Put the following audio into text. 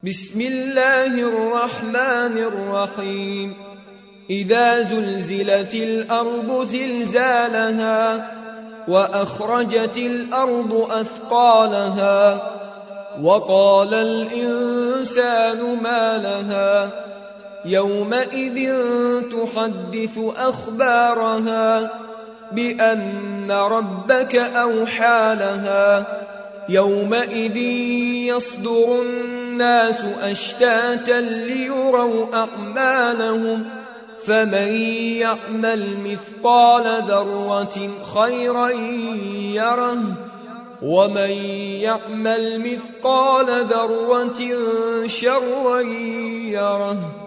بسم الله الرحمن الرحيم إذا زلزلت الأرض زلزالها وأخرجت الأرض أثقالها وقال الإنسان ما لها يومئذ تحدث أخبارها بأن ربك أوحى لها يومئذ يصدر الناس أشتاتا ليروا أعمالهم فمن يعمل مثقال ذرة خيرا يره ومن يعمل مثقال ذرة شرا يره